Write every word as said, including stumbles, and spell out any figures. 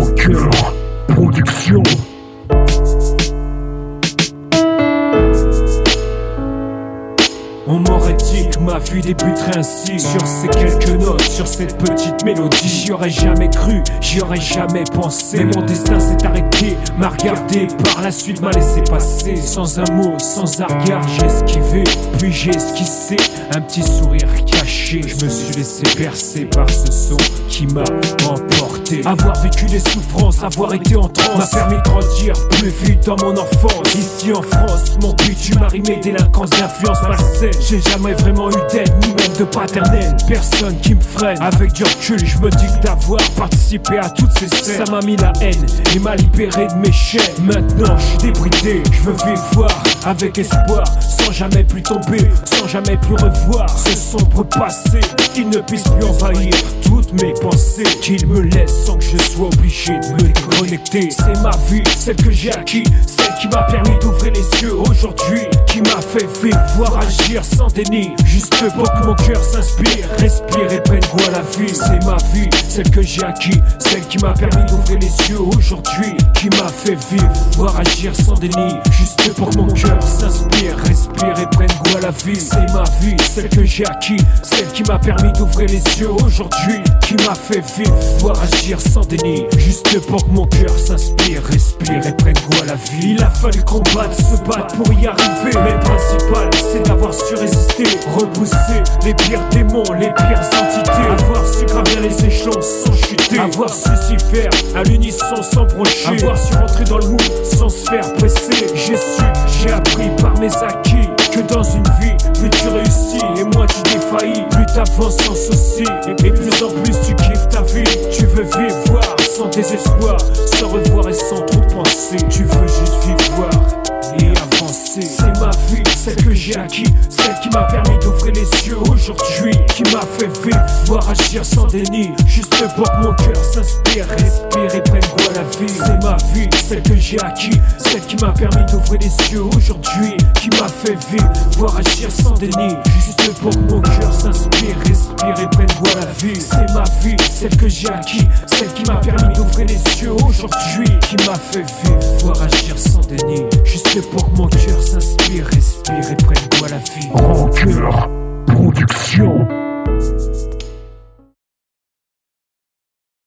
Rocker Production. On m'aurait dit que ma vie débuterait ainsi, sur ces quelques notes, sur cette petite mélodie. J'y aurais jamais cru, j'y aurais jamais pensé. Mais mon destin s'est arrêté, m'a regardé, par la suite m'a laissé passer. Sans un mot, sans un regard, j'ai esquivé, puis j'ai esquissé un petit sourire caché. Je me suis laissé bercer par ce son qui m'a emporté. Avoir vécu des souffrances, avoir été en transe, m'a permis de grandir plus vite dans mon enfance. Ici en France, mon bitume a rimé délinquance d'influence malsaine. J'ai jamais vraiment eu d'aide, ni même de paternel. Personne qui me freine, avec du recul je me dis que d'avoir participé à toutes ces scènes, ça m'a mis la haine et m'a libéré de mes chaînes. Maintenant je suis débridé, je veux vivre voir avec espoir, sans jamais plus tomber, sans jamais plus revoir ce sombre passé qui ne puisse plus envahir toutes mes pensées, qu'il me laisse sans que je sois obligé de me déconnecter. C'est ma vie, celle que j'ai acquis, celle qui m'a permis d'ouvrir les yeux aujourd'hui, qui m'a fait vivre, voir agir sans déni, juste pour que mon cœur s'inspire, respire et prenne goût à la vie. C'est ma vie, celle que j'ai acquis, celle qui m'a permis d'ouvrir les yeux aujourd'hui, qui m'a fait vivre, voir agir sans déni, juste pour que mon cœur s'inspire, respire et prenne goût à la vie. C'est ma vie, celle que j'ai acquis, celle qui m'a permis d'ouvrir les yeux aujourd'hui, qui m'a fait vivre, voir agir sans déni, juste pour que mon cœur s'inspire, respire et prenne goût à la vie. Il a fallu combattre, se battre pour y arriver, mais le principal c'est d'avoir su résister, repousser les pires démons, les pires entités, avoir su gravir les échelons sans chuter, avoir su s'y faire à l'unisson sans brocher, avoir su rentrer dans le moule sans se faire presser. J'ai su, j'ai appris par mes acquis que dans une vie, plus tu réussis et moins tu défaillis, plus t'avances sans souci et plus en plus tu kiffes ta vie. Tu veux vivre, voir sans désespoir, sans revoir et sans trop penser. Tu veux juste vivre, voir et avancer. C'est ma vie, celle que j'ai acquis, celle qui m'a permis d'ouvrir les yeux aujourd'hui, qui m'a fait vivre, voir agir sans déni, juste pour que mon cœur s'inspire, respire et prenne goût à la vie. C'est ma vie, celle que j'ai acquis, celle qui m'a permis d'ouvrir les yeux aujourd'hui, qui m'a fait vivre, voir agir sans déni, juste pour que mon cœur s'inspire, respire et prenne goût à la vie. C'est ma vie, celle que j'ai acquis, celle qui m'a permis d'ouvrir les yeux aujourd'hui, qui m'a fait vivre, voir agir sans déni, juste pour que mon cœur s'inspire, respire et prenne goût à la vie. Rocker Production.